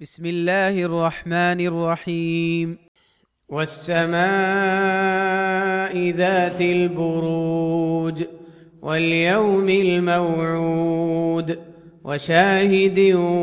بسم الله الرحمن الرحيم. والسماء ذات البروج واليوم الموعود وشاهد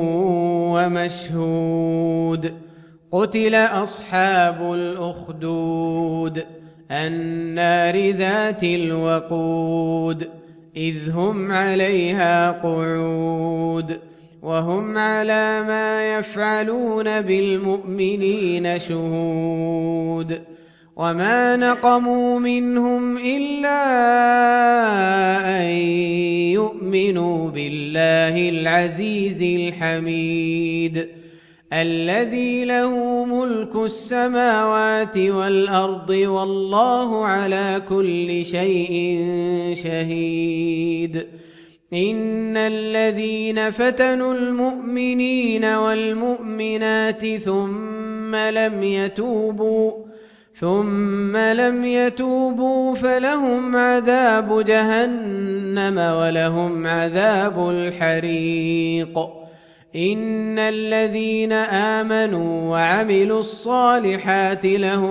ومشهود. قتل أصحاب الأخدود النار ذات الوقود إذ هم عليها قعود وهم على ما يفعلون بالمؤمنين شهود. وما نقموا منهم إلا أن يؤمنوا بالله العزيز الحميد الذي له ملك السماوات والأرض والله على كل شيء شهيد. إن الذين فتنوا المؤمنين والمؤمنات ثم لم يتوبوا فلهم عذاب جهنم ولهم عذاب الحريق. إن الذين آمنوا وعملوا الصالحات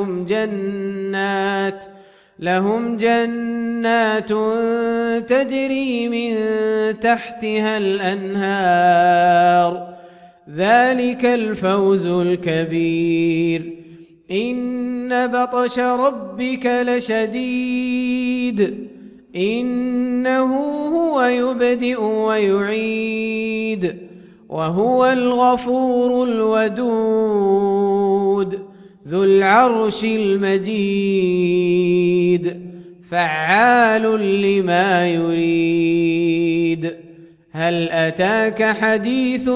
لهم جنات تجري من تحتها الأنهار ذلك الفوز الكبير. إن بطش ربك لشديد إنه هو يبدئ ويعيد وهو الغفور الودود ذو العرش المجيد فعال لما يريد. هل أتاك حديث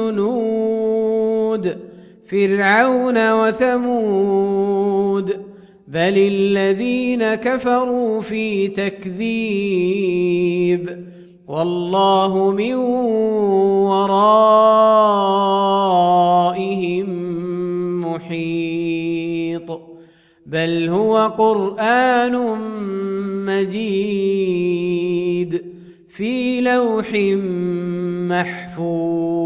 الجنود فرعون وثمود بل الذين كفروا في تكذيب والله من ورائهم محيط. بل هو قرآن مجيد في لوح محفوظ.